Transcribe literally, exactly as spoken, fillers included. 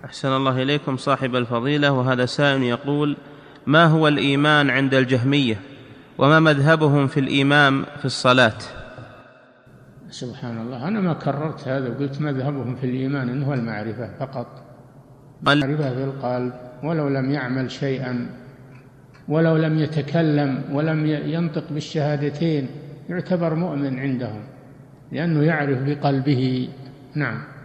أحسن الله إليكم صاحب الفضيلة. وهذا سائل يقول: ما هو الإيمان عند الجهمية، وما مذهبهم في الإمام في الصلاة؟ سبحان الله، أنا ما كررت هذا وقلت مذهبهم في الإيمان إنه المعرفة فقط، المعرفة في القلب، ولو لم يعمل شيئا، ولو لم يتكلم ولم ينطق بالشهادتين يعتبر مؤمن عندهم، لأنه يعرف بقلبه. نعم.